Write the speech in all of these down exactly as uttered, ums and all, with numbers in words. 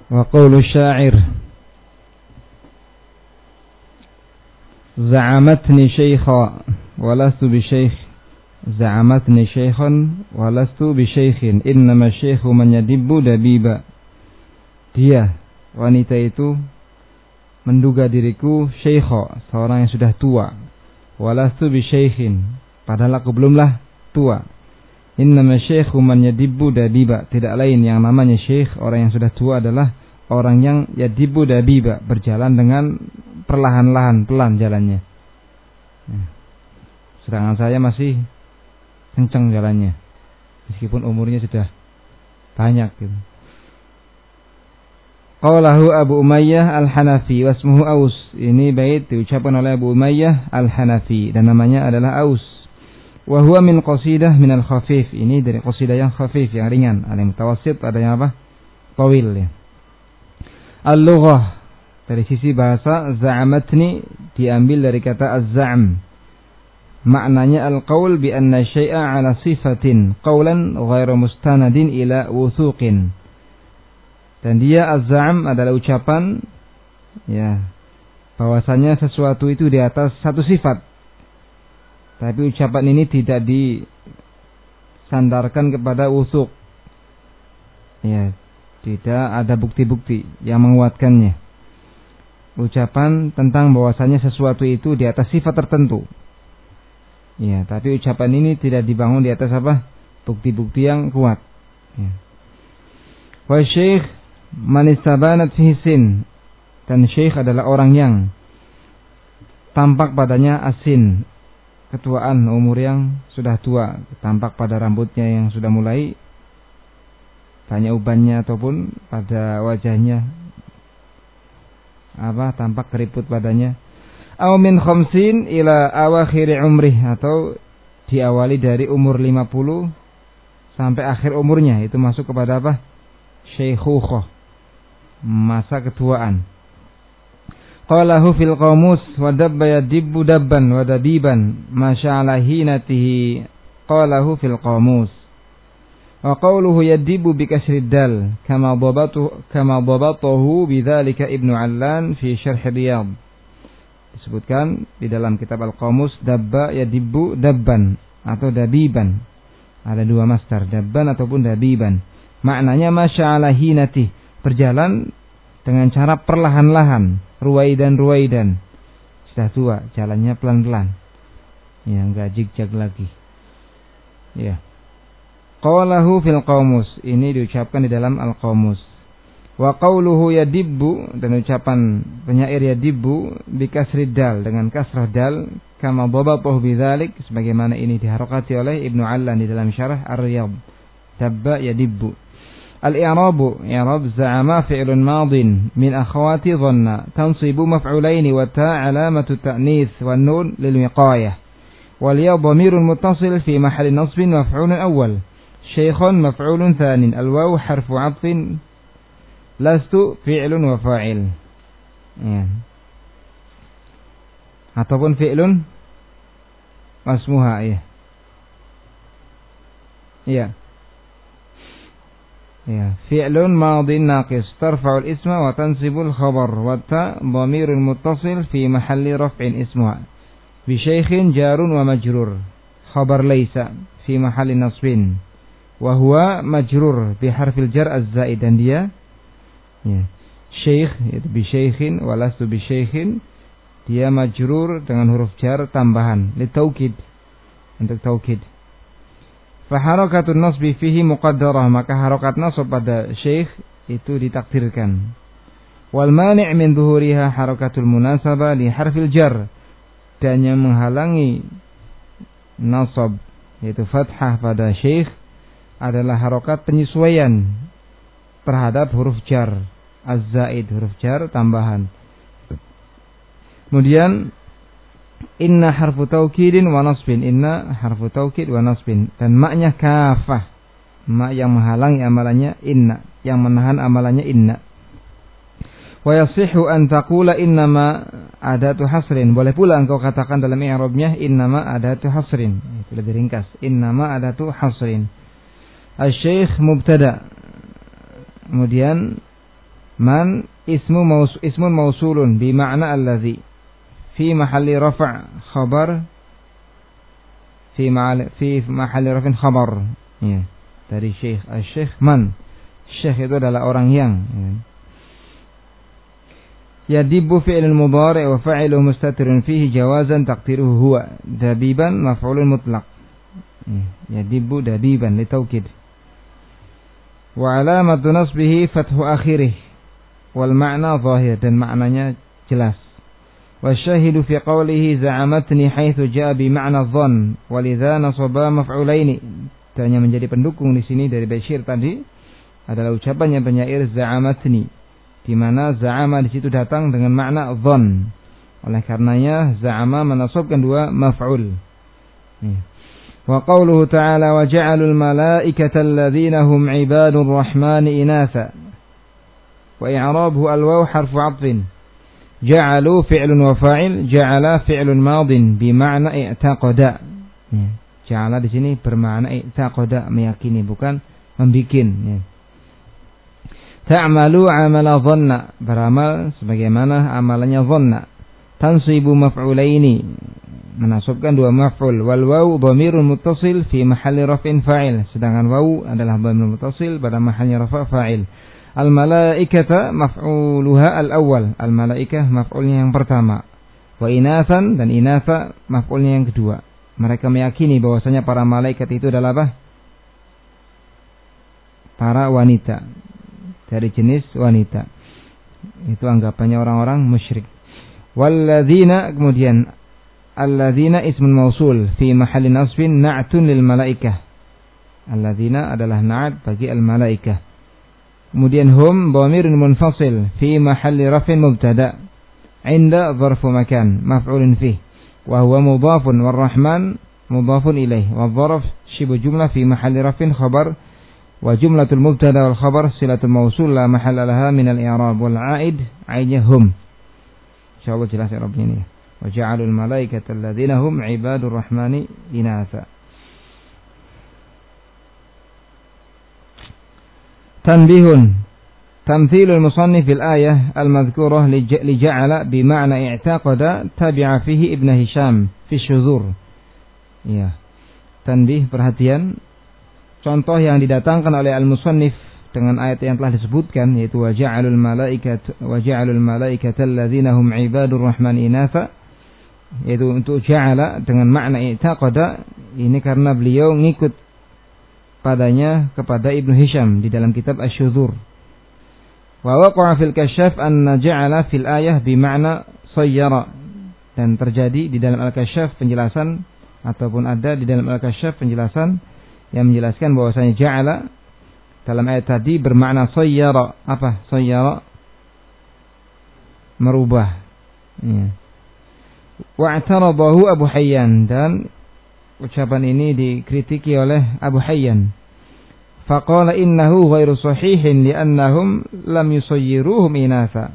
Wa qawlu syair za'amatni syaikha walastu bi syaikh za'amatni syaikhan walastu bi syaikhin innama syaikhu man yadibbu dabiba. Dia, wanita itu menduga diriku syaikha, seorang yang sudah tua. Walastu bi syaikhin, padahal aku belumlah tua. Innama syaikhu man yadibbu dabiba. Tidak lain yang namanya syekh, orang yang sudah tua adalah orang yang yadibbu dabiba, berjalan dengan perlahan-lahan, pelan jalannya. Sedangkan saya masih kencang jalannya, meskipun umurnya sudah banyak gitu. Qalahu Abu Umayyah Al-Hanafi wasmuhu Aus. Ini bait diucapkan oleh Abu Umayyah Al-Hanafi dan namanya adalah Aus. Wa huwa min qasidah min al-khafif. Ini dari qasidah yang khafif, yang ringan. Ada yang mutawassit, ada yang apa? Tawil ya. Al-lughah, dari sisi bahasa, za'amatni diambil dari kata az-za'am. Maknanya al-qaul bi anna syai'a ala sifatin qaulan ghairu mustanadin ila wuthuqin. Dan dia az-za'am adalah ucapan ya bahwasanya sesuatu itu di atas satu sifat. Tapi ucapan ini tidak disandarkan kepada wuthuq. Ya, tidak ada bukti-bukti yang menguatkannya. Ucapan tentang bahwasanya sesuatu itu di atas sifat tertentu. Ya, tapi ucapan ini tidak dibangun di atas apa? Bukti-bukti yang kuat. Ya. Wa syekh man istabanat fihi sin. Dan syekh adalah orang yang tampak padanya asin, ketuaan, umur yang sudah tua, tampak pada rambutnya yang sudah mulai banyak ubannya ataupun pada wajahnya apa tampak keriput padanya. Aw min khamsin ila awakhir umrih, atau diawali dari umur lima puluh sampai akhir umurnya, itu masuk kepada apa? Syaikhukhah, masa ketuaan. Qalahu fil qamus wa dabba yadibbu dabban wa dabiban ma sya'ala hinatihi. Qalahu fil qamus. Wa qawluhu yadibbu bi kasrid dal kama dhabatu kama dhabatahu bidzalika Ibnu Allan fi Syarh Riyadh. Disebutkan di dalam kitab Al-Qamus, dabba yadibbu dabban atau dabiban. Ada dua masdar, dabban ataupun dabiban. Maknanya ma sya'ala hinatihi, berjalan dengan cara perlahan-lahan, ruwaidan-ruwaidan. Sudah tua, jalannya pelan-pelan. Ya, enggak jigjag lagi. Ya. Qalahu fil qamus, ini diucapkan di dalam Al-Qamus. Wa qawluhu yadibbu, dan ucapan penyair yadibbu bi kasrid dal, dengan kasrah dal, kama dhabatahu bidzalik, sebagaimana ini diharokati oleh Ibnu Allan di dalam Syarah Ar-Riyadh. Dabba yadibbu. Al-i'rabu i'rab za'ama fi'lun madin min akhawati dhanna tansibu maf'ulaini wa ta' alamatu ta'nits wan nun lil wiqayah wal ya dhamirun muttasil fi mahalli nasbin maf'ulun awwal syaikhun maf'ulun thanin al waw harfu 'athfin lastu fi'lun wa fa'il ya. Ataupun fi'lun masmuha ya. Ya. Ya, fi'lun madin naqis tarfa'ul isma wa tansibul khabar wa ta dhamirun muttasil fi mahalli raf'in ismuha bi syaikhin jarun wa majrur khabar laysa fi mahalli nasbin wa huwa majrur bi harfil jar az-zaid, dan dia ya syekh yaitu bi syaikhin wa lastu bi syaikhin, dia majrur dengan huruf jar tambahan li taukid, untuk taukid. Fa harakatun nasbi fihi muqaddarah, maka harakat nasab pada syekh itu ditakdirkan. Wal mani' min dhuhuriha harakatul munasabah li harfil jar, dan yang menghalangi nasab yaitu fathah pada syekh adalah harakat penyesuaian terhadap huruf jar az-zaid, huruf jar tambahan. Kemudian inna harfu taukidin wa nasbin, inna harfu taukid wa nasbin, dan maknya kafah, mak yang menghalangi amalannya inna, yang menahan amalannya inna. Wa yasihhu an taqula innama adatu hasrin, boleh pula engkau katakan dalam i'rabnya innama adatu hasrin, itu lebih ringkas, innama adatu hasrin. Asy-syekh mubtada, kemudian Man ismu maus ismun mausulun bi ma'na alladhi fi mahalli rafa' khabar fi ma'al fi mahalli raf'in khabar. Ya, dari syekh. Asy-syekh man. Syekh itu adalah orang yang, ya. Yadibbu fi'lun mudhari' wa fa'iluhu mustatirun fihi jawazan taqdiruhu huwa. Dabiban maf'ulun mutlaq. Yadibbu dabiban litaukid. Wa alamatu nasbihi fathu akhirih wal ma'na zahir, dan maknanya jelas. Wa syahidu fi qawlihi za'amatni haitsu ja'a bi ma'na dhann walidha nasaba maf'ulaini. Dan yang menjadi pendukung di sini dari Bashir tadi adalah ucapannya penyair za'amatni, di mana za'ama di situ datang dengan makna dhann. Oleh karenanya za'ama menasabkan dua maf'ul. Wa qawluhu ta'ala wa ja'alul malaikata alladhina hum 'ibadur rahmani inatha. Wa i'rabuhu al-waw harfu 'athfin. Ja'alu fi'lun wa fa'il, ja'ala fi'lun madin bi ma'na i'taqada. Ja'ala di sini bermakna i'taqada, meyakini, bukan membikin. Ta'malu 'amala dhanna, beramal sebagaimana amalannya dhanna. Tansibu maf'ulaini, menasabkan dua maf'ul. Wal waw dhamirun muttasil fi mahalli raf'in fa'il, sedangkan waw adalah dhamir muttasil pada mahalnya rafa' fa'il. Al malaikata maf'uluha al awwal, al malaikah maf'ulnya yang pertama. Wa inathan, dan inatha maf'ulnya yang kedua. Mereka meyakini bahwasanya para malaikat itu adalah apa? Para wanita, dari jenis wanita. Itu anggapannya orang-orang musyrik. Walladzina, kemudian alladzina ismun mausul fi mahalli nasbin na'tun lil malaikah. Alladzina adalah na'at bagi al malaikah. Kemudian hum dhamirun munfasil fi mahalli raf'in mubtada. Inda dharfu makan maf'ulun fih. Wa huwa mudhafun war rahman mudhafun ilaih. Wa dharf shibu jumlah fi mahalli raf'in khabar. Wa jumlatul mubtada wal khabar silatul mausul la mahalla laha min al i'rab wal 'aid 'aidnya hum. Insyaallah jelas i'rabnya ini. Wa ja'alul malaikata alladzina hum 'ibadur rahmani inatha. Tanbihun. Tamthilul musannif fil ayah al-madhkurah li ja'ala bi ma'na i'taqada tabi'a fihi Ibn Hisham fi syuzur. Ya. Tanbih, perhatian. Contoh yang didatangkan oleh al-musannif dengan ayat yang telah disebutkan, yaitu wa ja'alul malaikata wa ja'alul malaikata alladzina hum 'ibadur rahmani inatha, yaitu untuk ja'ala dengan makna i'taqada, ini karena beliau ngikut padanya kepada Ibnu Hisham di dalam kitab Asy-Syuzur. Wa waqa'a fil kasyaf anna ja'ala fil ayah bi ma'na sayyara, dan terjadi di dalam al-kasyaf penjelasan, ataupun ada di dalam al-kasyaf penjelasan yang menjelaskan bahwasanya ja'ala dalam ayat tadi bermakna sayyara. Apa sayyara? Merubah. Ya. Wa'taradahu Abu Hayyan, dan ucapan ini dikritiki oleh Abu Hayyan. Faqala innahu ghairu sahihin li'annahum lam yusayyiruhum inatha.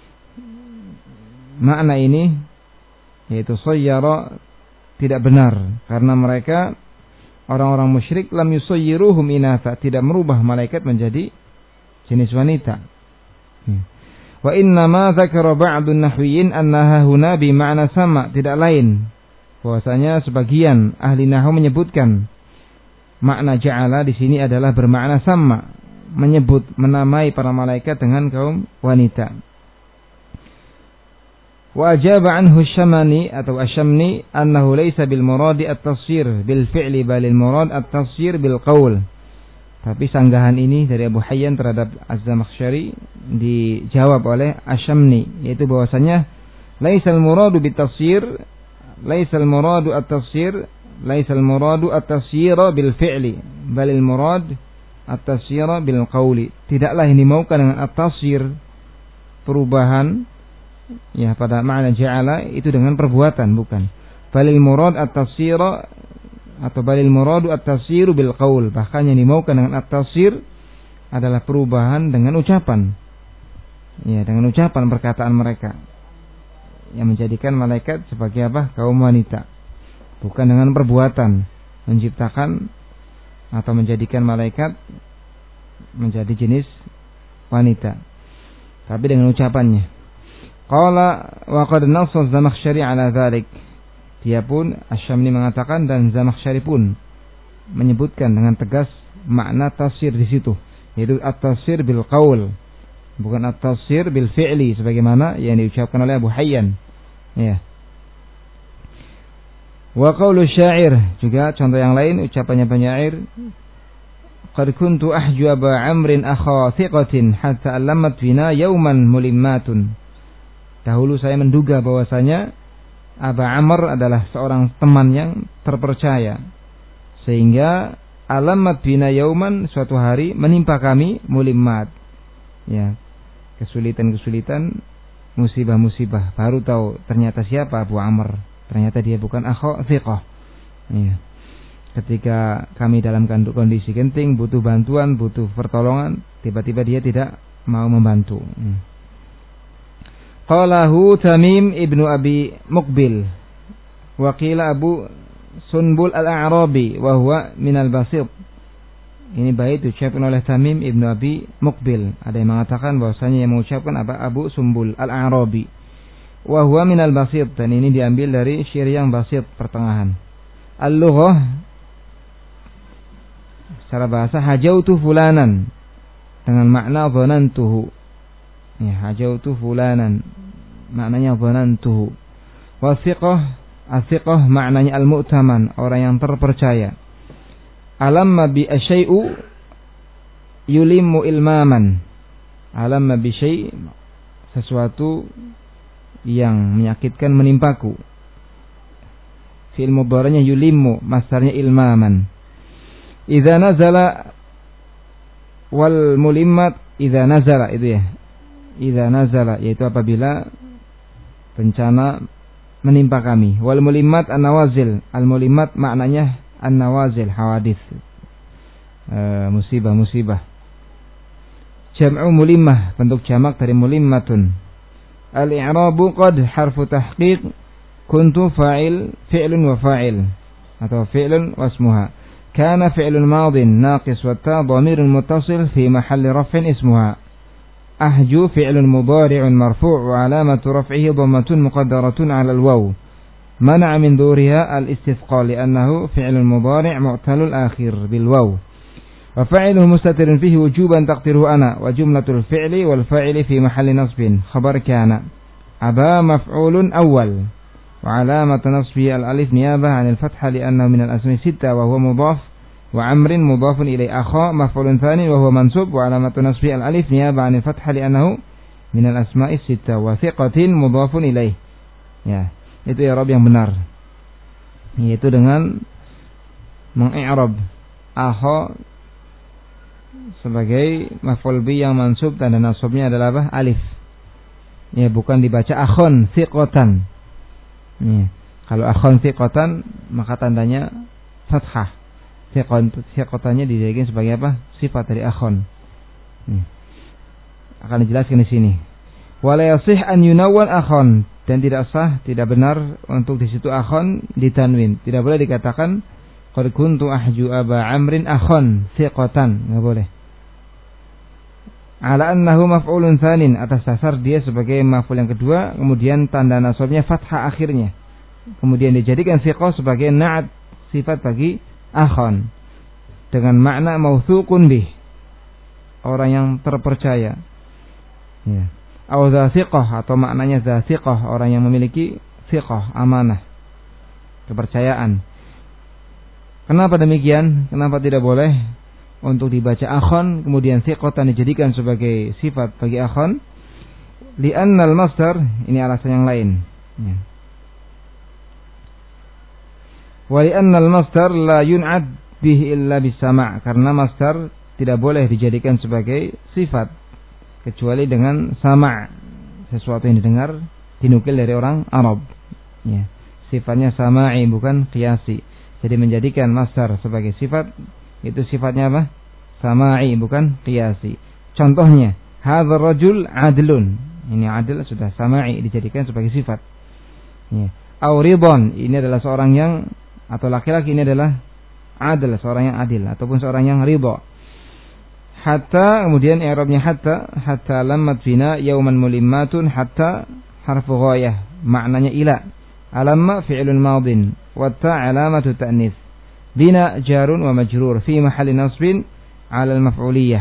Makna ini, yaitu sayyara, tidak benar karena mereka orang-orang musyrik lam yusayyiruhum inatha, tidak merubah malaikat menjadi jenis wanita. Wa inna ma dzakara ba'dun nahwiyyin annaha huna bi ma'na sama, tidak lain bahwasanya sebagian ahli nahwu menyebutkan makna ja'ala di sini adalah bermakna sama, menyebut, menamai para malaikat dengan kaum wanita. Wa ajaba anhu Syamani atau Asyamni annahu laysa bil muradi at-tasghir bil fi'li balil murad at-tasghir bil qaul. Tapi sanggahan ini dari Abu Hayyan terhadap Az-Zamakhsyari dijawab oleh Asyamni, yaitu bahwasanya laisal muradu bit tasghir, laisal muradu at-tasghir, laisal muradu at-tasghira bil fi'li balil murad at-tasghira bil qauli. Tidaklah yang dimaukan dengan at-tasghir, perubahan, ya, pada makna ja'ala itu dengan perbuatan, bukan. Balil murad at-tasghira atau balil muradu at-tasghiru bil qaul. Bahkan yang dimaukan dengan at-tasghir adalah perubahan dengan ucapan. Ya, dengan ucapan, perkataan mereka yang menjadikan malaikat sebagai apa? Kaum wanita. Bukan dengan perbuatan menciptakan atau menjadikan malaikat menjadi jenis wanita. tapi dengan ucapannya. Qala wa qad nassa Az-Zamakhsyari ala dzalik. Dia pun Asy-Syamli mengatakan dan Zamakhsyari pun menyebutkan dengan tegas makna tafsir di situ, yaitu at-tafsir bil qaul, bukan at-tafsir bil fi'li sebagaimana yang diucapkan oleh Abu Hayyan. Ya. Wa qaulu syair, juga contoh yang lain ucapannya penyair, qad kuntu ahju Aba Amrin akha thiqatin hatta allamat bina yawman mulimmatun. Dahulu saya menduga bahwasanya Aba Amr adalah seorang teman yang terpercaya, sehingga alamat bina yauman, suatu hari menimpa kami mulimmat, ya, kesulitan-kesulitan, musibah-musibah. Baru tahu ternyata siapa Abu Amr, ternyata dia bukan akha thiqah. Ya. Ketika kami dalam kondisi genting, butuh bantuan, butuh pertolongan, tiba-tiba dia tidak mau membantu. Hmm. Qalahu Tamim ibnu Abi Muqbil wa qila Abu Sunbul al-A'rabi wa huwa minal Basit. Ini bait diucapkan oleh Tamim ibnu Abi Muqbil. Ada yang mengatakan bahwasanya yang mengucapkan apa Abu Sumbul al-A'rabi wa huwa minal Basit, dan ini diambil dari syair yang basit, pertengahan. Al-lughah secara bahasa hajautu fulanan dengan makna dhanantuhu. Ya, hajautu fulanan maknanya dhanantuhu. Wasiqah, asiqah maknanya al-mu'taman, orang yang terpercaya. Alamma bi asyai'u yulimmu ilmaman. Alamma bi syai', sesuatu yang menyakitkan menimpaku. Fi'il mudhari'nya yulimmu, masdarnya ilmaman. Idza nazala wal mulimmat, idza nazala itu ya. Idza nazala, yaitu apabila bencana menimpa kami. Wal mulimmat an-nawazil. Al mulimmat maknanya an-nawazil, hawadits, e, musibah-musibah. Jam'u mulimmah, bentuk jamak dari mulimmatun. Al-i'rabu qad harfu tahqiq, kuntu fa'il, fi'lun wa fa'il, atau fi'lun wa ismuha. Kana fi'lun madin naqis wa ta dhamirun muttasil fi mahalli raf'in ismuha. Ahju fi'lun mudhari'un marfu' wa alamatu raf'ihi dhammatun muqaddaratun 'ala al-waw. Mana'a min dhuriha al-istithqal li'annahu fi'lun mudhari' mu'talul akhir bil waw. Wa fa'iluhu mustatirun fihi wujuban taqdiruhu ana, wa jumlatul fi'li wal fa'ili fi mahalli nasbin khabar kana. Aba maf'ulun awwal wa alamatu nasbihi al-alif niyabah 'anil fathah li'annahu min al-asmi sittah wa huwa mudhaf. Wa amrin mudhafun ilai akha maf'ulun tsani wa huwa mansub wa alamatu nasbi al-alif niyaba 'anil fathah li'annahu min al-asma'is sittah wa thiqatin mudhafun ilaih. Ya, itu i'rab yang benar. Yaitu dengan mengi'rab akha sebagai maf'ul bi yang mansub, tanda nasabnya adalah apa? Alif. Ya, bukan dibaca akhon thiqatan. Ya, kalau akhon thiqatan maka tandanya fathah. Thiqatannya dijadikan sebagai apa? Sifat dari akhon. Hmm. Akan dijelaskan di sini. Wala yasih an yunawwan akhon, dan tidak sah, tidak benar untuk di situ akhon ditanwin. Tidak boleh dikatakan qad kuntu ahju Aba Amrin akhon thiqatan, enggak boleh. Ala annahu maf'ulun tsanin, atas dasar dia sebagai maf'ul yang kedua, kemudian tanda nasabnya fathah akhirnya. Kemudian dijadikan thiqah sebagai na'at, sifat bagi akhon, dengan makna mautsuqun bih, orang yang terpercaya. Ya. Au dza thiqah, atau maknanya dza thiqah, orang yang memiliki thiqah, amanah, kepercayaan. Kenapa demikian? Kenapa tidak boleh untuk dibaca akhon kemudian thiqatan dijadikan sebagai sifat bagi akhon? Li'annal masdar, ini alasan yang lain. Ya. Wa li'annal masdar la yun'ad bihi illa bisama', karena masdar tidak boleh dijadikan sebagai sifat kecuali dengan sama', sesuatu yang didengar, dinukil dari orang Arab. Ya. Sifatnya sama'i, bukan qiyasi. Jadi menjadikan masdar sebagai sifat, itu sifatnya apa? Sama'i, bukan qiyasi. Contohnya, hadzal rajul adlun. Ini adil sudah sama'i, dijadikan sebagai sifat. Ya. Au ridon, ini adalah seorang yang, atau laki-laki ini adalah adil, seorang yang adil, ataupun seorang yang ridha. Hatta, kemudian i'rabnya hatta, hatta lammat bina yauman mulimmatun, hatta harfu ghayah, maknanya ila. Alamma fi'lun madin, wa ta' alamatu ta'nits. Bina jarun wa majrur fi mahalli nasbin 'ala al-maf'uliyah.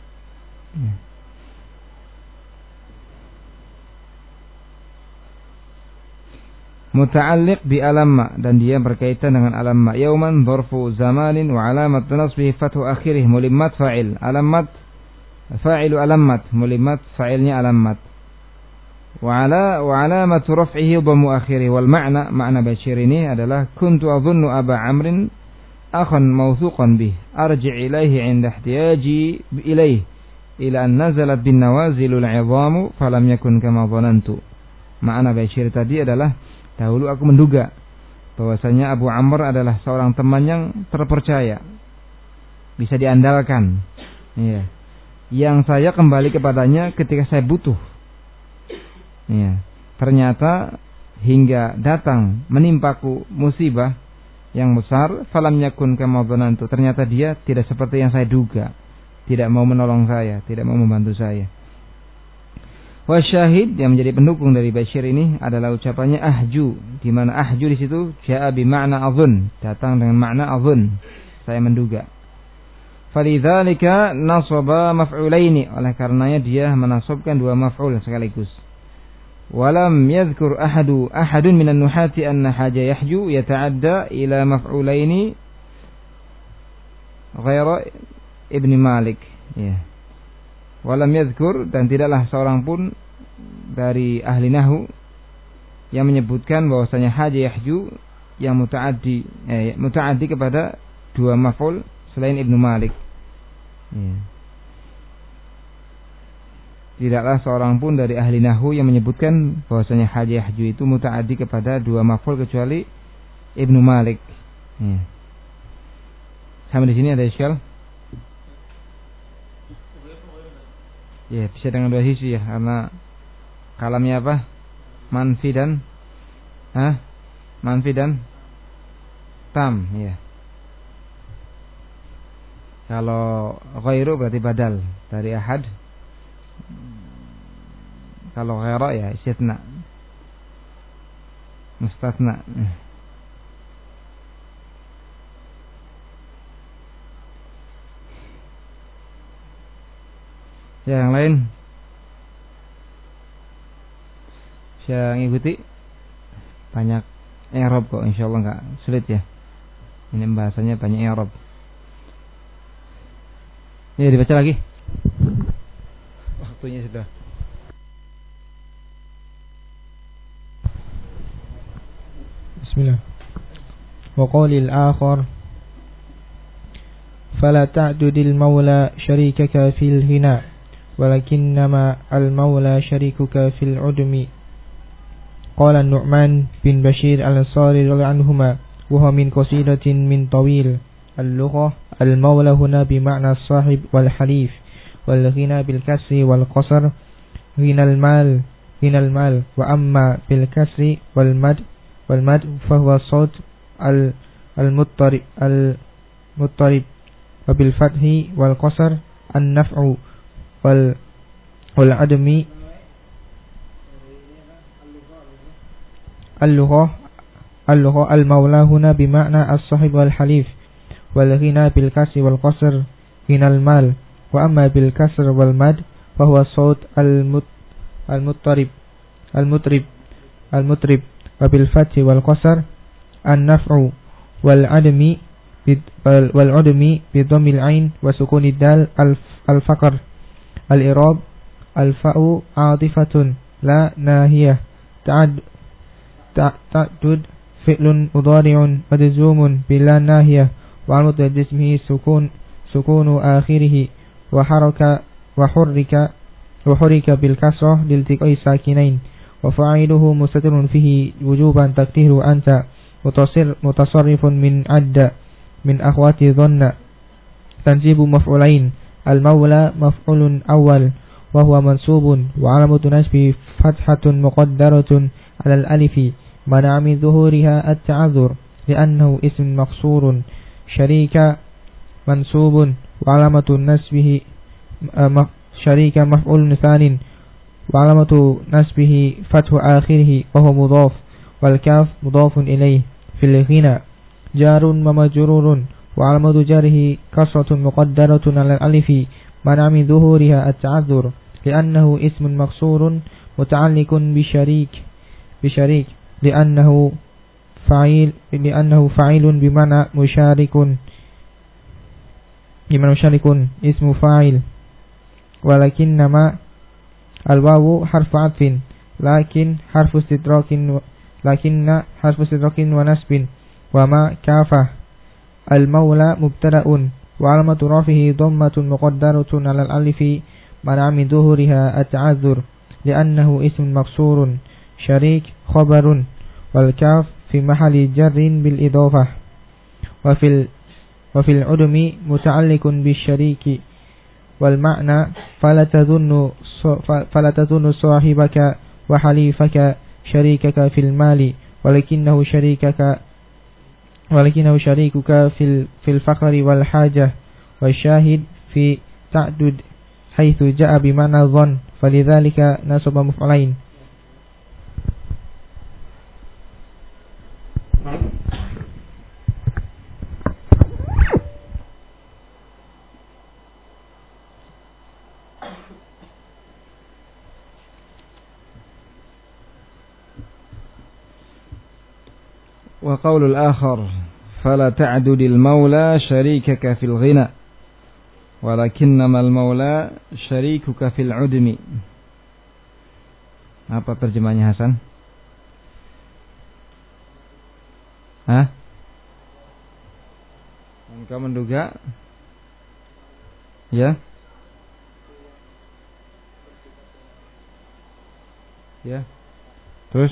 Muta'alliq bi alamma, dan dia berkaitan dengan alamma. Yauman dzarfu zamanin wa alamat nasbihi fathu akhirih, mulimmat fa'il. Alamat fa'ilu alammat, mulimmat fa'ilnya alammat. Wa ala wa alamat raf'ihi dhammu akhirih. Wal ma'na, makna Bashir ini adalah kuntu adhunnu Aba Amrin akhan mawthuqan bih arji' ilaihi 'inda ihtiyaji ilaihi ila an nazalat bin nawazilul 'idhamu falam yakun kama dhanantu. Makna Bashir tadi adalah dahulu aku menduga bahwasanya Abu Amr adalah seorang teman yang terpercaya, bisa diandalkan, ya, yang saya kembali kepadanya ketika saya butuh. Ya, ternyata hingga datang menimpaku musibah yang besar, falam yakun kama dhanantu. Ternyata dia tidak seperti yang saya duga, tidak mau menolong saya, tidak mau membantu saya. Wasyahid yang menjadi pendukung dari Bashir ini adalah ucapannya ahju, di mana ahju di situ jaa bi makna adhun, datang dengan makna adhun, saya menduga. Falidzalika nasaba maf'ulaini, oleh karenanya dia menasabkan dua maf'ul sekaligus. Walam yadhkur ahadu ahadun minan nuhati anna haja yahju yata'adda ila maf'ulaini ghaira Ibnu Malik, ya. Walam yadhkur, dan tidaklah seorang pun dari ahli nahwu yang menyebutkan bahwasanya haja yahju yang mutaaddi eh, mutaaddi kepada dua maf'ul selain Ibnu Malik. Ya. Tidaklah seorang pun dari ahli nahwu yang menyebutkan bahwasanya haja yahju itu mutaaddi kepada dua maf'ul kecuali Ibnu Malik. Ya. Sampai di sini ada iskal? Ya, bisa dengan dua sisi ya, karena kalamnya apa? Manfi dan Hah? Manfi dan tam, ya. Kalau ghairu berarti badal dari ahad. Kalau ghaira ya istitsna. Mustatsna. Ya, yang lain saya ngikuti, banyak i'rab kok, insyaallah enggak sulit ya. Ini bahasanya banyak i'rab. Ya, dibaca lagi. Waktunya sudah. Bismillah. Wa qawlil akhar fala ta'dudil mawla syarikaka fil hina walakinnama al-mawla syarikuka fil udmi. Qala Nu'man bin Bashir al-Ansari radhiyallahu anhuma wa huwa min qasidatin min tawil al-lughah al-mawla huna bi ma'na as-sahib wal halif wal ghina bil kasri wal qasr ghina al-mal ghina al-mal wa amma bil kasri wal mad wal mad fa huwa sawt al al-muttarib al-muttarib wa bil fathi wal qasr an-naf'u wal wal adami al-lughah al-lughah al-mawla huna bi ma'na as-sahib wal halif wal ghina bil kasri wal qasr ghina al-mal wa amma bil kasr wal mad fa huwa sawt al-mut al-muttarib al-mutrib al-mutrib wa bil fathi wal qasr an-naf'u wal adami wal udmi bi dhammil ain wa sukunid dal al-faqr al-i'rab al-fa'u 'aatifatun la nahiyah ta'ad ta'dud fi'lun mudhari'un majzumun bila nahiyah wa al-mudad ismihi sukun sukunu akhirih wa haraka wa hurrika wa hurrika bil kasrah liltiqai sakinain wa fa'iluhu mustatirun fihi wujuban taqdiru anta mutasir mutasarrifun min adda min akhwati dhanna tanjibu maf'ulain al-mawla maf'ulun awal wa huwa mansubun wa alamatu nasbi fathatun muqaddaratun 'ala al-alifi mana min dhuhuriha at-ta'adzur li'annahu ism maqsurun syarika mansubun wa alamatu nasbihi شريك مفعول ثان وعلامة نسبه فتح آخره وهو مضاف والكاف مضاف إليه في الغنى جار ومجرور وعلامة جاره كسرة مقدرة على الألف منع من ظهورها التعذر لأنه اسم مكسور متعلق بشريك بشريك لأنه فعيل لأنه فعيل بمعنى مشارك بمعنى مشارك اسم فاعل ولكنما الواو حرف عطف لكن حرف استدراك لكن حرف استدراك ونسب وما كافة المولى مبتدأ وعلامة رفعه ضمة مقدرة على الألف منع من ظهورها التعذر لأنه اسم مكسور شريك خبر والكاف في محل جر بالإضافة وفي وفي العدم متعلق بالشريك والمعنى فلا تظن فلا تظن صاحبك وحليفك شريكك في المال ولكنه شريكك ولكنه شريكك في في الفقر والحاجة والشاهد في تعدد حيث جاء بمعنى ظن فلذلك نصب مفعلين. وقول الآخر فلا تعدد المولى شريكك في الغنى ولكنما المولى شريكك في العدم. Apa terjemahnya Hasan? Hah? Engkau menduga? Ya? Ya. Terus?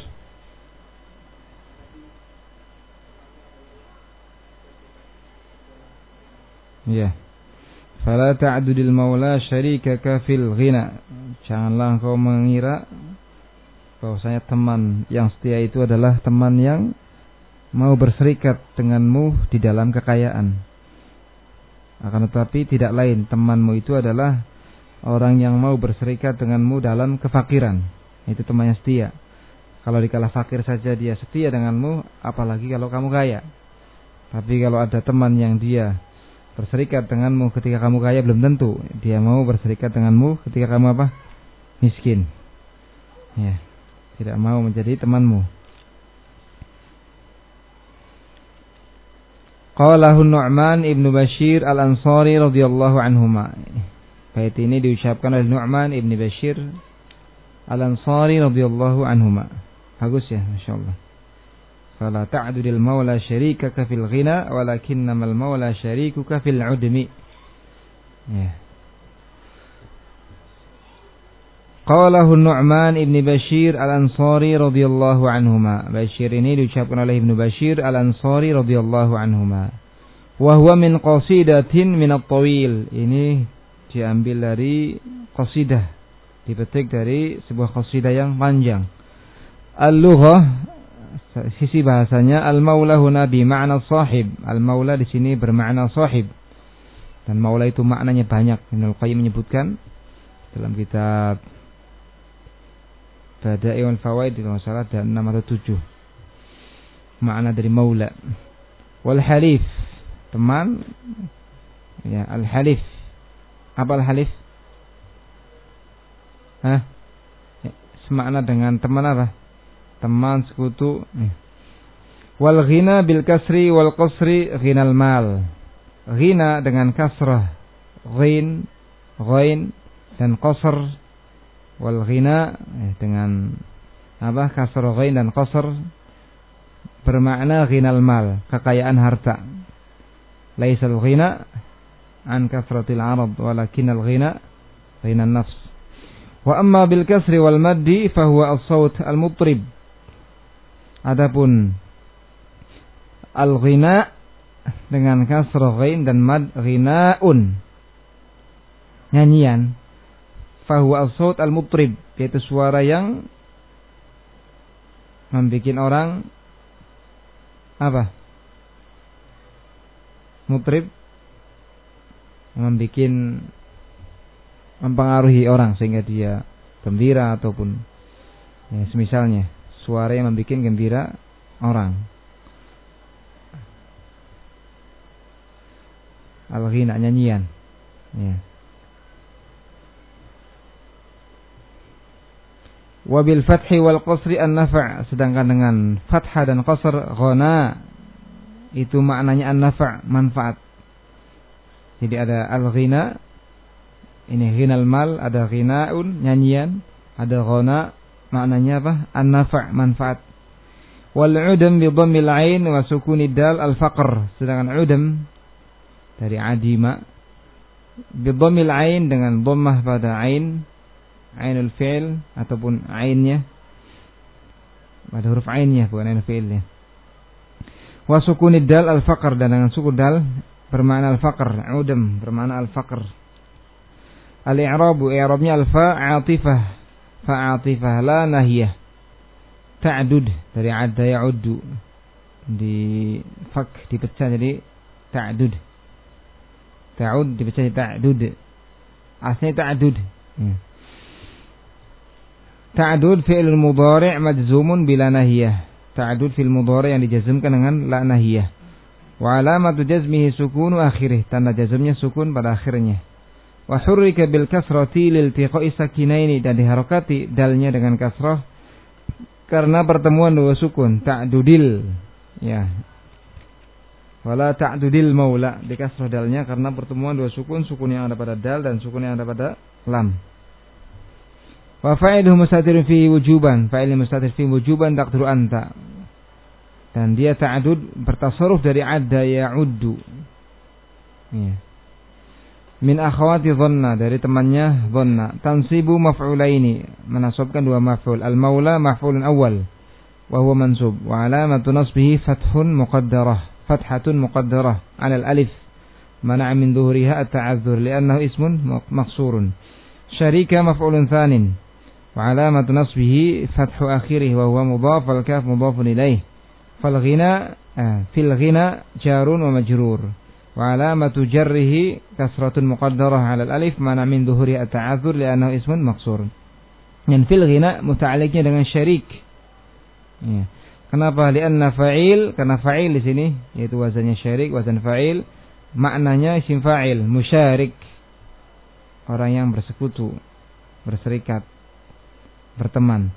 Ya. Fala ta'dudil maula syarikaka fil ghina. Janganlah engkau mengira bahwasanya teman yang setia itu adalah teman yang mau berserikat denganmu di dalam kekayaan. Akan tetapi tidak lain, temanmu itu adalah orang yang mau berserikat denganmu dalam kefakiran. Itu temannya setia. Kalau dikala fakir saja dia setia denganmu, apalagi kalau kamu kaya. Tapi kalau ada teman yang dia berserikat denganmu ketika kamu kaya, belum tentu dia mau berserikat denganmu ketika kamu apa? Miskin. Ya, tidak mau menjadi temanmu. Qalahu Nu'man ibnu Bashir al-Ansari radhiyallahu anhuma. Bait ini diucapkan oleh Nu'man ibnu Bashir al-Ansari radhiyallahu anhuma. Bagus ya, masyaallah. Fala ta'dudil maula syarikaka fil ghina walakinnamal maula syarikuka fil udmi. Ya. Qalahu Nu'man ibn Bashir al-Ansari radhiyallahu anhuma. Bashir ini diucapkan oleh Ibnu Bashir al-Ansari radhiyallahu anhuma. Wa huwa min qasidatin min at-tawil. Ini diambil dari qasidah, dipetik dari sebuah qasidah yang panjang. Al-lughah, sisi bahasanya, al-maula huna bi ma'na sahib. Al-maula di sini bermakna sahib. Dan maula itu maknanya banyak. Ibnu Qayyim menyebutkan dalam kitab Bada'iul Fawaid kalau enggak salah ada enam atau tujuh makna dari maula. Wal halif, teman. Ya, al-halif. Apa al-halif? Hah? Ya, semakna dengan teman apa? Teman, sekutu. Wal ghina bil kasri wal qasri ghinal mal. Ghina dengan kasrah ghin, ghain dan qasr. Wal ghina dengan apa? Kasr ghain dan qasr bermakna ghinal mal, kekayaan harta. Laisal ghina an kasratil arad walakinal ghina ghinan nafs. Wa amma bil kasri wal maddi fa huwa as-saut al-mutrib. Adapun al-ghina dengan kasrah ghain dan mad ghinaun, nyanyian. Fa huwa as-saut al-mutrib, yaitu suara yang membikin orang apa? Mutrib, membikin mempengaruhi orang sehingga dia gembira ataupun ya, semisalnya suara yang membuat gembira orang. Al-ghina, nyanyian. Ya. Wabil fathi wal qasri an-nafa', sedangkan dengan fathah dan qasr ghana itu maknanya an-nafa', manfaat. Jadi ada al-ghina, ini ghinal mal, ada ghinaun, nyanyian, ada ghana, maknanya apa? An-nafa', manfaat. Wal 'udam bi dhammil 'ain wa sukunid dal al-faqr, sedangkan 'udam dari adima bi dhammil 'ain dengan dhammah pada 'ain, ainul fi'il ataupun 'ainnya, pada huruf 'ainnya bukan ainul fi'ilnya. Wa sukunid dal al-faqr, dan dengan sukun dal bermakna al-faqr, 'udam bermakna al-faqr. Al-i'rabu, i'rabnya al-fa' 'atifah, fa 'atifah la nahiyah. Ta'dud dari adda ya'uddu, di fak dipecah jadi ta'dud. Ta'ud dipecah jadi ta'dud. Aslinya ta'dud. Ya. Ta'dud fi'il mudhari' majzumun bila nahiyah. Ta'dud fi'il mudhari' yang dijazmkan dengan la nahiyah. Wa alamatu jazmihi sukunu akhirih, tanda jazmnya sukun pada akhirnya. Wa hurrika bil kasrati liltiqa'i sakinaini, dan diharokati dalnya dengan kasrah karena pertemuan dua sukun. Ta'dudil, ya. Wala ta'dudil maula, dikasrah dalnya karena pertemuan dua sukun, sukun yang ada pada dal dan sukun yang ada pada lam. Wa fa'iluhu mustatirun fi wujuban, fa'il mustatir fi wujuban taqdiru anta, dan dia ta'dud bertasarruf dari adda ya'uddu, ya. Min akhawati dhanna, dari temannya dhanna. Tansibu maf'ulaini, menasabkan dua maf'ul. Al-maula maf'ulun awal wa huwa mansub, wa alamatu nasbihi fathun muqaddarah, fathatun muqaddarah 'ala al-alif, mana'a min dhuhuriha at-ta'azzur li'annahu ismun maqsurun. Syarika maf'ulun thanin, wa alamatu nasbihi fathu akhirih wa huwa mudhaf, wal kaf mudhafun ilaih. Fal ghina ah, fil ghina jarun wa majrur, wa alamatu jarrihi kasratun muqaddarah 'ala al-alif, mana min dhuhuri at-ta'azzur li'annahu ismun maqsur. Yang fil ghina muta'alliqnya dengan syarik. Ya. Kenapa? Li'anna fa'il, karena fa'il di sini yaitu wazannya syarik, wazan fa'il, maknanya isim fa'il, musyarik, orang yang bersekutu, berserikat, berteman.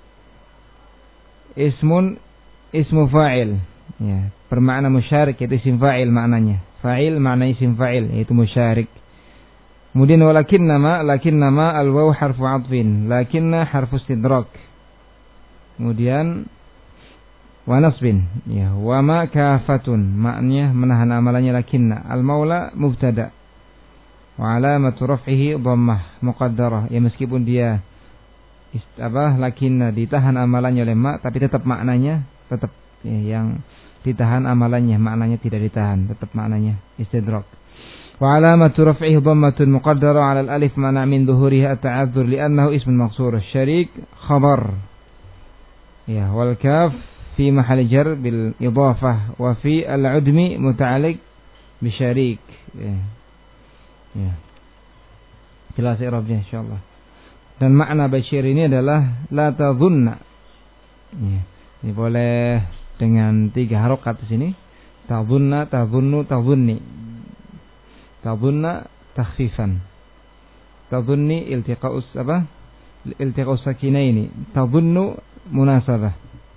Ismun ismu fa'il, ya, bermakna musyarik, yaitu isim fa'il maknanya. Fa'il makna isim fa'il, yaitu musyarik. Kemudian walakin nama, lakin nama al-waw harfu 'athfin, lakinna harfu istidrak. Kemudian wa nasbin, ya, wa ma kafatun, maknanya menahan amalannya lakinna. Al-maula mubtada, wa alamatu raf'ihi dhammah muqaddarah, ya meskipun dia apa lakinna ditahan amalannya oleh ma, tapi tetap maknanya tetap, ya, yang ditahan amalannya, maknanya tidak ditahan, tetap maknanya istidrak. Wa alamatu raf'ihi dhammatun muqaddarah 'ala al-alif, mana min dhuhuriha at-ta'azzur li'annahu ismun maqsur. Syarik khabar, ya, wal kaf fi mahall jar bil idhafah, wa fi al-'udmi muta'alliq bi syarik, ya. Ya. Jelas i'rabnya insyaallah. Dan makna basyir ini adalah la tadhunna. Ya. Ini boleh dengan tiga harokat di sini. Tadhunna, tadhunnu, tadhunni. Tadhunna takhfifan. Tadhunni iltiqa'us apa? Iltiqa'us sakinaini. Tadhunnu munasabah.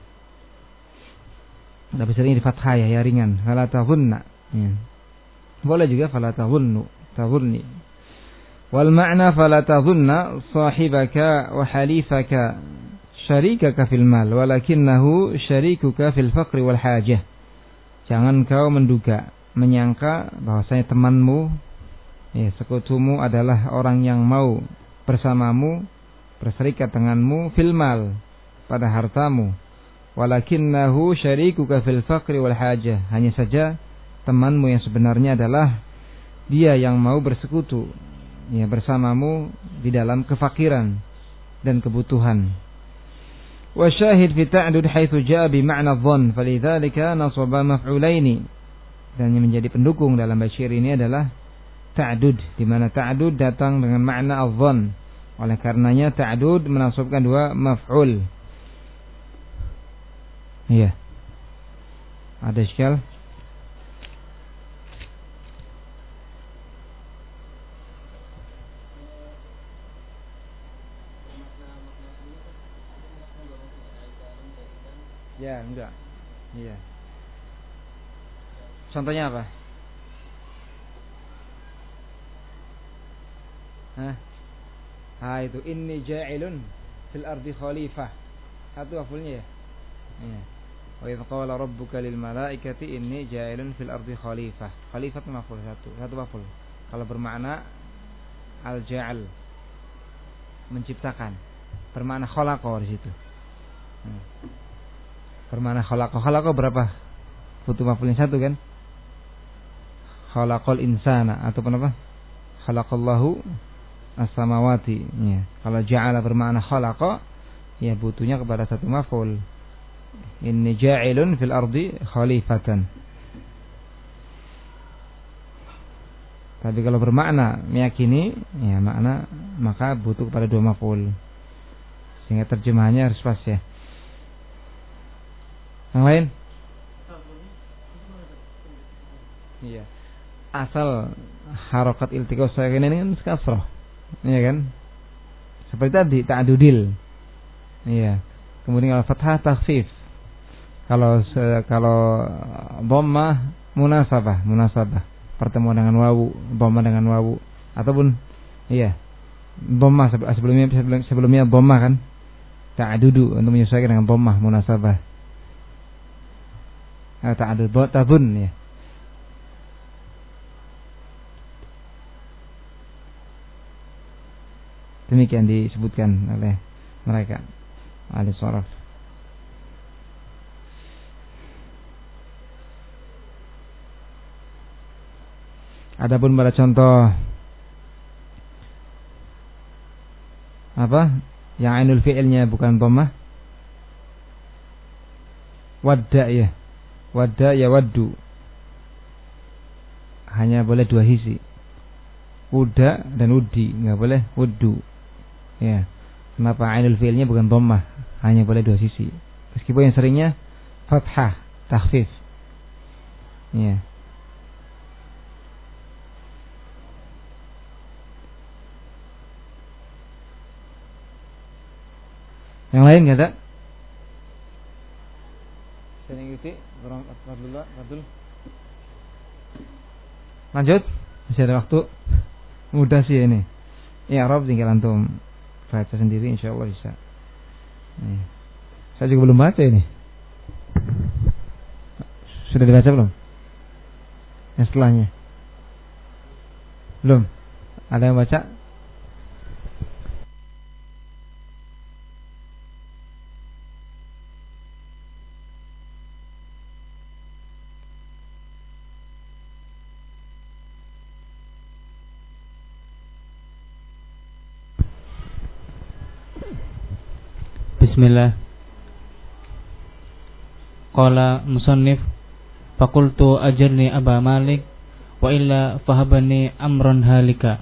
Tapi sering di fathah, ya, ya ringan. Fala tadhunna. Ya. Boleh juga fala tadhunnu, tadhunni. Wal ma'na fala tadhunna sahibaka wa halifaka syarikaka fil mal, walakinnahu syarikuka fil faqri wal hajah. Jangan kau menduga, menyangka bahwasanya temanmu, ya, sekutumu adalah orang yang mau bersamamu, berserikat denganmu fil mal, pada hartamu. Walakinnahu syarikuka fil faqri wal hajah. Hanya saja temanmu yang sebenarnya adalah dia yang mau bersekutu, ya, bersamamu di dalam kefakiran dan kebutuhan. Wa syahid fi ta'dud haitsu jaa bi ma'na dhann, falidzalika nasaba maf'ulaini. Dan yang menjadi pendukung dalam basyir ini adalah ta'dud, di mana ta'dud datang dengan makna adh-dhann. Oleh karenanya ta'dud menasabkan dua maf'ul. Iya. Ada iskal? Ya, enggak. Iya. Contohnya apa? Hah? Ha itu inni ja'ilun fil ardi khalifah. Satu maf'ulnya ya? Iya. Wa idz qala rabbuka lil malaikati inni ja'ilun fil ardi khalifah. Khalifah itu maf'ul satu, satu maf'ul. Kalau bermakna al-ja'al, menciptakan. Bermakna khalaqa di situ. Hmm. Bermakna khalaqa. Khalaqa berapa? Butuh maf'ulnya satu kan? Khalaqal insana atau apa? Khalaqallahu as-samawati. Ya. Kalau ja'ala bermakna khalaqa, ya butuhnya kepada satu maf'ul. Inni ja'ilun fil ardi khalifatan. Tapi kalau bermakna meyakini, ya makna maka butuh kepada dua maf'ul. Sehingga terjemahannya harus pas ya. Yang lain? Iya. Asal harokat iltiqo sakin ini kan kasroh, iya kan? Seperti tadi ta'dudil. Iya. Kemudian kalau fathah takhfif. Kalau kalau dhammah munasabah, munasabah. Pertemuan dengan wawu, dhammah dengan wawu ataupun iya. Dhammah sebelumnya sebelum, sebelumnya dhammah kan? Ta'dudu untuk menyesuaikan dengan dhammah munasabah. Ta'adud tabun ya. Demikian disebutkan oleh mereka ahli sharaf. Adapun pada contoh apa yang ainul fi'ilnya bukan dhammah, wadda ya. Wadda ya waddu. Hanya boleh dua sisi. Uda dan uddi, enggak boleh wuddu. Ya. Kenapa ainul fi'ilnya bukan dhammah? Hanya boleh dua sisi. Meskipun yang seringnya fathah, takhfif. Ya. Yang lain enggak ada? Saya ngikuti, orang Abdullah, Abdul. Lanjut, masih ada waktu. Mudah sih ini. Ya, Rob tinggal antum baca sendiri, insyaallah bisa. Nih. Saya juga belum baca ini. Sudah dibaca belum? Yang setelahnya? Belum. Ada yang baca? Bismillah. Qala musannif faqultu ajirni Aba Malik wa illa fahabani amran halika.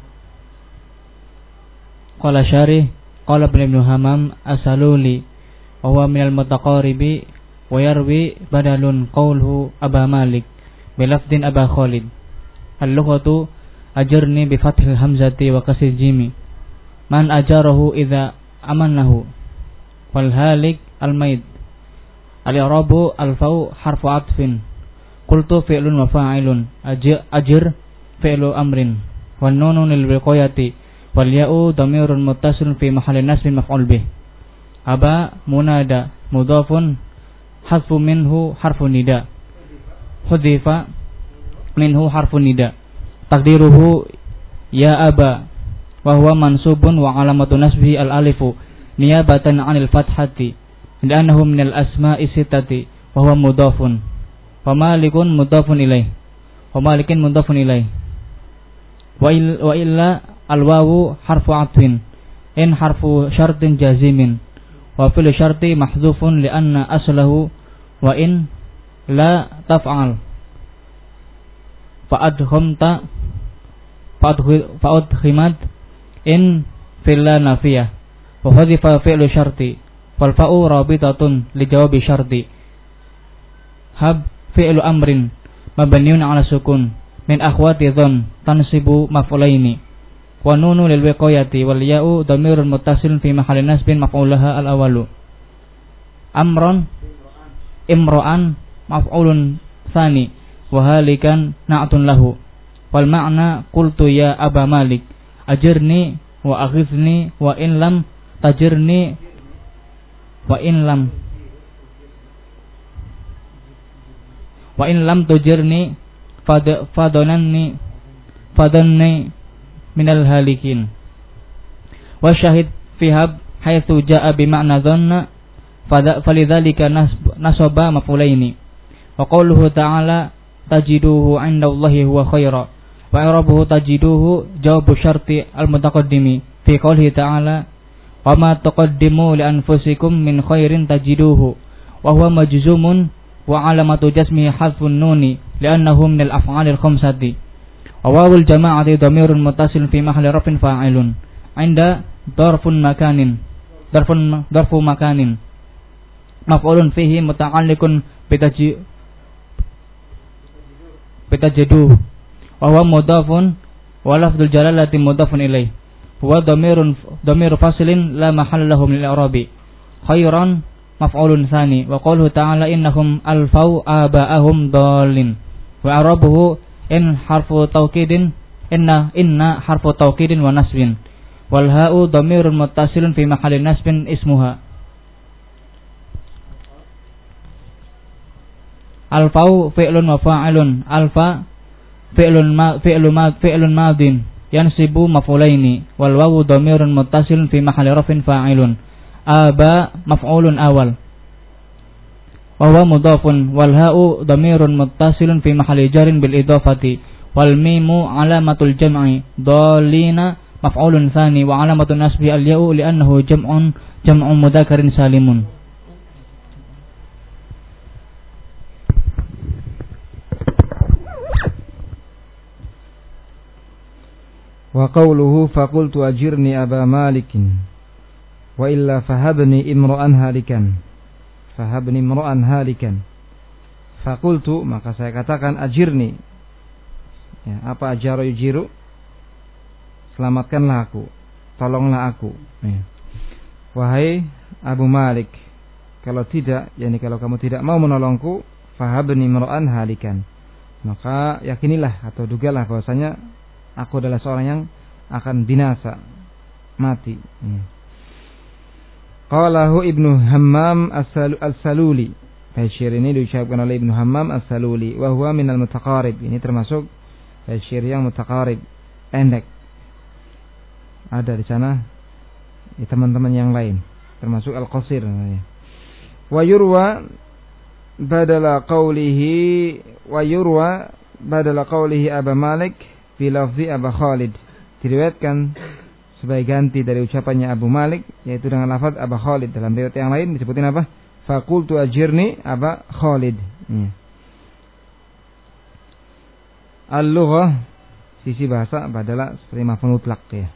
Qala syarih qala Ibnu Hammam asaluli wa huwa minal mutaqaribi wa yarwi badalun qawluhu Aba Malik bilafdin Aba Khalid. Al-lughatu ajirni bi fathil hamzati wa kasril jimi. Man ajarahu idza amannahu. Wal halik al-maid. Al-i'rabu al-fau harfu atfin. Qultu fi'lun wa fa'ilun. Ajir fi'lu amrin. Wan nunu lil wiqayati. Wal ya'u dhamirun muttasilun fi mahalli nasbin maf'ul bih. Aba munada mudhafun hasfu minhu harfu nida. Hudhifa minhu harfu nida. Taqdiruhu ya aba wa huwa mansubun wa alamatu nasbihi al-alifu niyabatan 'anil fathati li'annahu minal asma'i sittati wa huwa mudhafun wa malikun mudhafun ilaih wa malikin mudhafun ilaih wa, il, wa illa al-wawu harfu 'atfin in harfu syartin jazimin wa fil syarti mahdzufun li'anna aslahu wa in la taf'al fa adhamta fa'udkhimat in filla nafiyah wa hudhifa fi'lu syarti wal fa'u rabitatun li jawabi syarti. Hab fi'lu amrin mabniun 'ala sukun min akhwati dhon tansibu maf'ulaini wa nunu lil wiqayati wal ya'u dhamirun muttasilun fi mahalli nasbin maf'ulaha al awalu. Amron imra'an maf'ulun tsani wa halikan na'tun lahu wal ma'na qultu ya Aba Malik ajirni wa aghithni wa in lam tajirni wa in lam wa in lam tujirni fad fadonanni fadanni minal halikin. Wa syahid fi hab haitsu jaa bi ma'na dhanna falidzalika nasaba maf'ulaini. Wa qauluhu ta'ala tajiduhu 'indallahi huwa khaira wa i'rabuhu tajiduhu jawabu syarti al-mutaqaddimi fi qoulihi ta'ala wa ma taqaddimu li anfusikum min khairin tajiduhu wa huwa majzumun wa 'alamatu jasmihi hadfun nuni li'annahu min al-af'alil khamsati wa wawul jama'ati dhamirun muttasil fi mahalli rafin fa'ilun 'inda darfun makanin darfun darfu makanin maf'ulun fihi muta'alliqun bitaji bitajidu wa huwa mudhafun wa lafdzul jalalati mudhafun ilaih huwa dhamirun dhamiru fasilin la mahalla lahu min al-i'rabi. Khairan maf'ulun tsani wa qauluhu ta'ala innahum alfau aba'ahum dallin wa i'rabuhu in harfu taukidin inna inna harfu taukidin wa nasbin wal ha'u dhamirun muttasilun fi mahalli nasbin ismuha. Alfau fi'lun wa fa'ilun alfa fi'lun ma fi'lu ma fi'lun madin yansibu maf'ulaini wal wawu dhamirun muttasilun fi mahalli rafin fa'ilun aba maf'ulun awal wa huwa mudhafun wal ha'u dhamirun muttasilun fi mahalli jarin bil idafati wal mimu alamatul jam'i dallina maf'ulun tsani wa alamatun nasbi al ya'u li'annahu jam'un jam'un mudzakirin salimun. Wa qawluhu faqultu ajirni Aba Malikin wa illa fahabni imra'an halikan fahabni imra'an halikan faqultu maka saya katakan ajirni ya, apa ajara yujiru selamatkanlah aku tolonglah aku ya. Wahai Abu Malik kalau tidak yakni kalau kamu tidak mau menolongku fahabni imra'an halikan maka yakinilah atau dugalah bahwasanya aku adalah seorang yang akan binasa, mati. Qalahu Ibnu Hammam As-Saluli. Syair ini diucapkan oleh Ibnu Hammam As-Saluli. Wa huwa minal mutaqarib. Ini termasuk syair yang mutaqarib, pendek. Ada di sana di teman-teman yang lain, termasuk Al-Qasir. Wa yurwa badala qawlihi wa yurwa badala qawlihi Aba Malik fi lafzi Aba Khalid, diriwayatkan sebagai ganti dari ucapannya Abu Malik yaitu dengan lafaz Aba Khalid. Dalam riwayat yang lain disebutin apa? Faqultu ajirni Aba Khalid. hmm. Al-lughah sisi bahasa adalah seperti maf'ul mutlaq ya.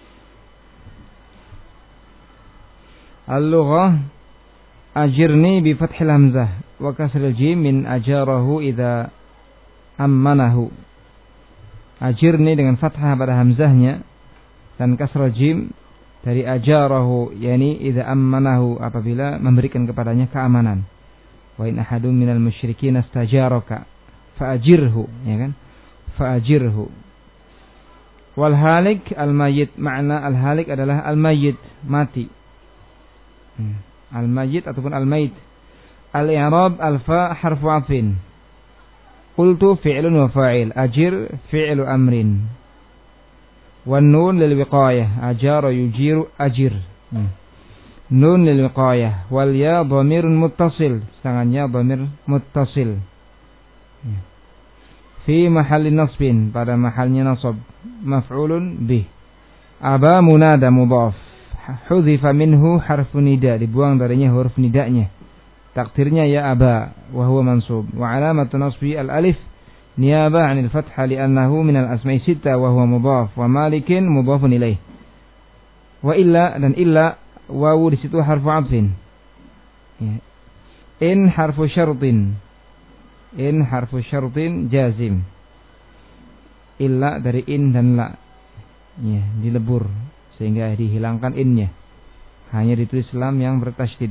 Al-lughah ajirni bi fathil hamzah wa kasril jim min ajarahu idza ammanahu. Ajirni dengan fathah pada hamzahnya dan kasrah jim dari ajarahu yani idza ammanahu apabila memberikan kepadanya keamanan. Wa in ahadun minal musyrikin astajaraka faajirhu ya kan faajirhu. Wal halik al mayyit makna al halik adalah al mayyit mati. hmm. Al mayyit ataupun al mayit. Al i'rab al fa harfu atfin. Qultu fi'lun wa fa'il ajir fi'lu amrin wan nun lil wiqayah ajara yujiru ajir hmm. Nun lil wiqayah wal ya dhamirun muttasil sedangkan ya dhamir muttasil hmm. Fi mahalli nasbin pada mahalnya nasab maf'ulun bih. Aba munada mudhaf hudhifa minhu harfu nida dibuang darinya huruf nidanya takdirnya ya aba wa huwa mansub wa alamatu nasbi al alif niyabah 'anil fathah li'annahu minal asma'i sittah wa huwa mudhaf wa malikin mudhafun ilaih. Wa illa, dan illa wawu di situ harfu 'athfin. Ya. In harfu syartin. In harfu syartin jazim. Illa dari in dan la. Ya, dilebur sehingga dihilangkan innya. Hanya ditulis lam yang bertasydid.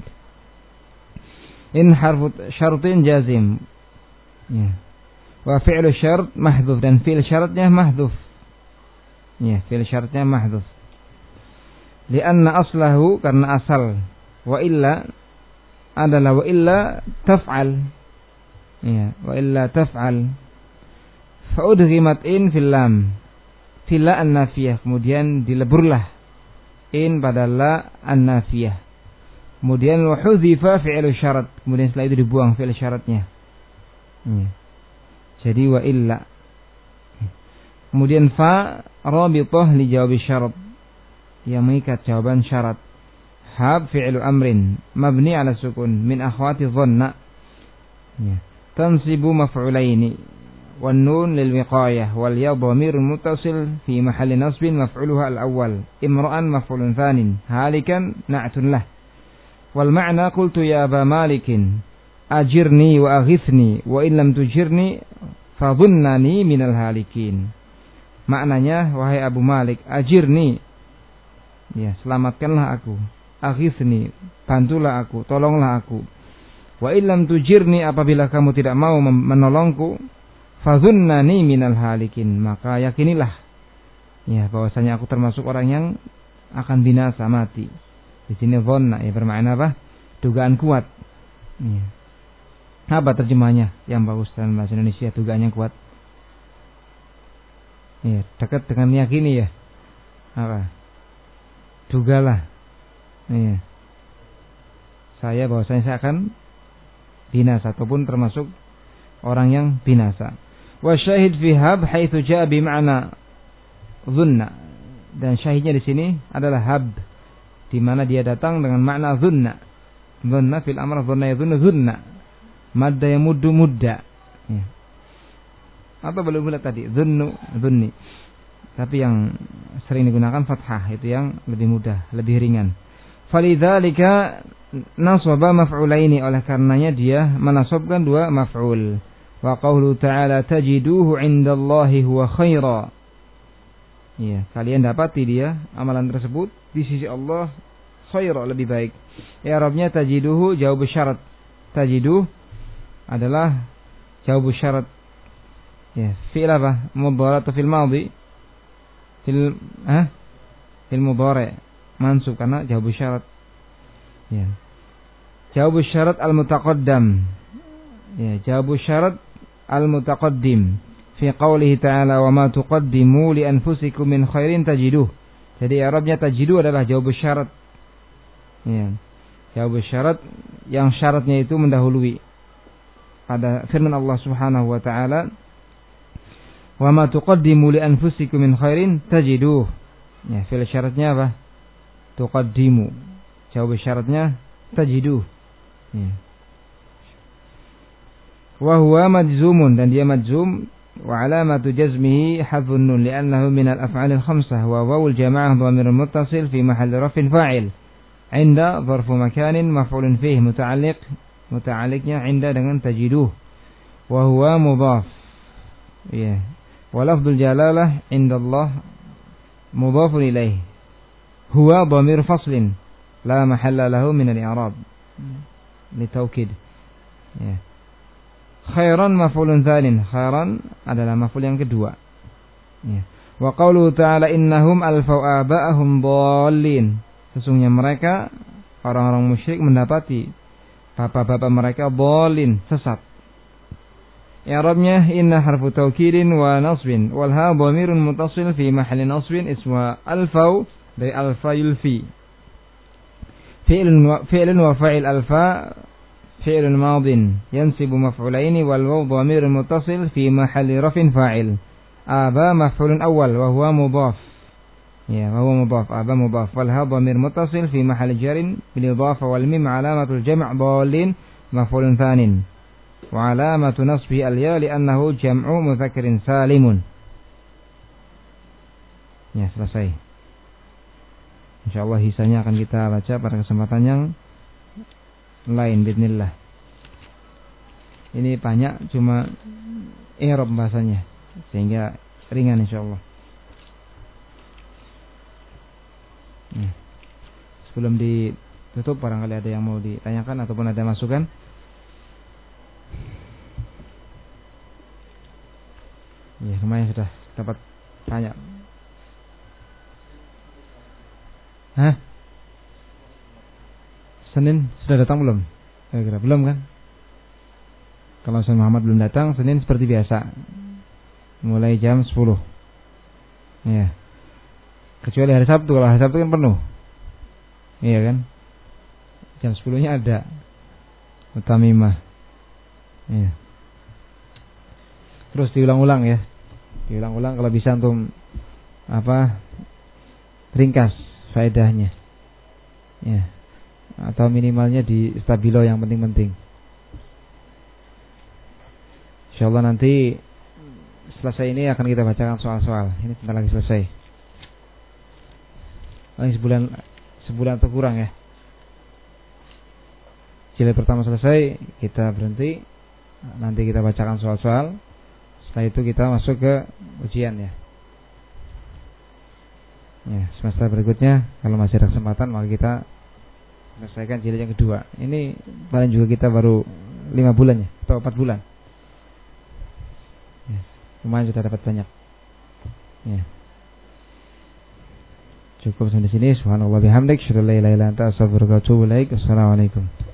In harfu syartin jazim. Ya. Wa fi'lu syart mahdhuf, dan fi'il syaratnya mahdhuf. Ya, fi'il syaratnya mahdhuf. Lianna aslahu, karena asal wa illa adalah wa illa taf'al. Ya, wa illa taf'al. Fa udghimat in fil lam. Fil la an-nafiyah, kemudian dileburlah in pada la an-nafiyah. Kemudian wa hudhifa fi'lu syarat, kemudian setelah itu dibuang fi'il syaratnya. Ya. Jadi wa illa. Kemudian fa rabithah li jawab syarat, yang mengikat jawaban syarat. Hab fi'lu amrin mabni ala sukun min akhwati dhanna. Ya. Tansibu maf'ulaini wan nun lil wiqayah wal ya dhamirun muttasil fi mahalli nasbin maf'uluha al awwal imra'an maf'ulun thanin halikan na'tun lah. Wal ma'na qultu ya Aba Malikin ajirni wa aghithni wa in lam tujirni fadhunnani minal halikin. Maknanya, wahai Abu Malik, ajirni, ya, selamatkanlah aku. Aghithni, bantulah aku, tolonglah aku. Wa illam tujirni, apabila kamu tidak mau menolongku, fadhunnani minal halikin, maka yakinilah, ya, bahwasanya aku termasuk orang yang akan binasa, mati. Di sini dhanna, ya, bermakna apa? Dugaan kuat. Ya. Apa terjemahnya yang bagus dalam bahasa Indonesia? Dugaan yang kuat. Ya, dekat dengan yakini, ya. Apa? Dugalah. Iya. Saya bahwasanya saya akan binasa ataupun termasuk orang yang binasa. Wa syahid fi hab haitsu jaa bi ma'na dhunna. Dan syahidnya di sini adalah hab, di mana dia datang dengan makna dhunna. Dhunna fil amr dhunna yadhunnu dhunna. Madda yamuddu mudda. Ya. Apa belum bulat tadi? Dhunnu, dhunni. Tapi yang sering digunakan fathah, itu yang lebih mudah, lebih ringan. Falidzalika nasaba maf'ulaini, oleh karenanya dia menasabkan dua maf'ul. Wa qaulu ta'ala tajiduhu 'indallahi huwa khaira. Ya, kalian dapati dia amalan tersebut di sisi Allah khaira, lebih baik. I'rabnya tajiduhu jawab syarat. Tajiduh adalah jawab syarat. Ya, fi'il apa? Mudhari' atau fil madhi? Fil ah? Fil mudhari'. Mansub karena jawab syarat. Ya. Jawab syarat al-mutaqaddam. Ya, jawab syarat al-mutaqaddim fi qoulihi ta'ala wa ma tuqaddimu li anfusikum min khairin tajiduh. Jadi i'rabnya tajidu adalah jawab syarat. Ya. Jawab syarat yang syaratnya itu mendahului pada firman Allah Subhanahu wa taala, wa ma tuqaddimu li anfusikum min khairin tajiduh. Ya, fi'il syaratnya apa? Tuqaddimu. Jawab syaratnya tajiduh. Ya. Wa huwa majzumun, dan dia majzum, wa alamatu jazmihi hadfun nun li'annahu min al-af'al al-khamsah wa wawul jama'ah dhamirun muttasil fi mahalli raf'in fa'il. 'Inda dharfu makanin maf'ulun fihi muta'alliq, muta'alliqnya 'inda dengan tajiduh. Wa huwa mudhaf. Ya. Wa lafdzul jalalah 'inda Allah mudhafun ilaih. Huwa dhamir faslin la mahalla lahu min al-i'rab. Litaukid. Ya. Khairan maf'ulun tsanin. Khairan adalah maf'ul yang kedua. Ya. Wa qauluhu ta'ala innahum alfau aba'ahum dhallin. Sesungguhnya mereka orang-orang musyrik mendapati bapak-bapak mereka dhalin, sesat. I'rabnya inna harfu taukidin wa nasbin wal ha dhamirun muttasil fi mahalli nasbin ismu alfau dari alfa yulfi. Fi'lun wa fi'lun wa fa'il alfa fi'lun madin yansibu maf'ulaini wal waw dhamirun muttasil fi mahalli raf'in fa'il. Aba maf'ulun awwal wa huwa mudhaf. Ya, wa huwa mudhaf. Aba mudhaf wal ha dhamir muttasil fi mahalli jarin bil idafa wal mim alamatul jam' dhalin maf'ulun thanin. wa alamatu nasbi al-ya li'annahu jam'u mudzakkarin salimun. Ya, selesai. Insyaallah hisanya akan kita baca pada kesempatan yang lain bismillah. Ini banyak cuma i'rab bahasanya sehingga ringan insyaallah. Ya. Sebelum ditutup barangkali ada yang mau ditanyakan ataupun ada masukan. Ya, lumayan sudah dapat banyak. Hah? Senin sudah datang belum? Kira-kira belum kan? Kalau Ustaz Muhammad belum datang, Senin seperti biasa. Mulai jam sepuluh. Ya. Kecuali hari Sabtu, kalau hari Sabtu kan penuh. Iya kan? Jam sepuluh-nya ada Mutamimah. Iya. Terus diulang-ulang ya. Diulang-ulang kalau bisa untuk apa? Ringkas faedahnya. Ya. Atau minimalnya di stabilo yang penting-penting. Insyaallah nanti selesai ini akan kita bacakan soal-soal. Ini sebentar lagi selesai. Oh, ini sebulan sebulan atau kurang ya. Jilid pertama selesai, kita berhenti. Nanti kita bacakan soal-soal. Setelah itu kita masuk ke ujian ya. Ya, semester berikutnya kalau masih ada kesempatan maka kita selesaikan jilid yang kedua. Ini paling juga kita baru lima bulan ya, atau empat bulan. Ya, lumayan sudah dapat banyak. Ya. Cukup sampai di sini. Subhanallah bihamdik, syukur la ilaha illa anta, astaghfiruka wa atubu ilaik. Assalamualaikum.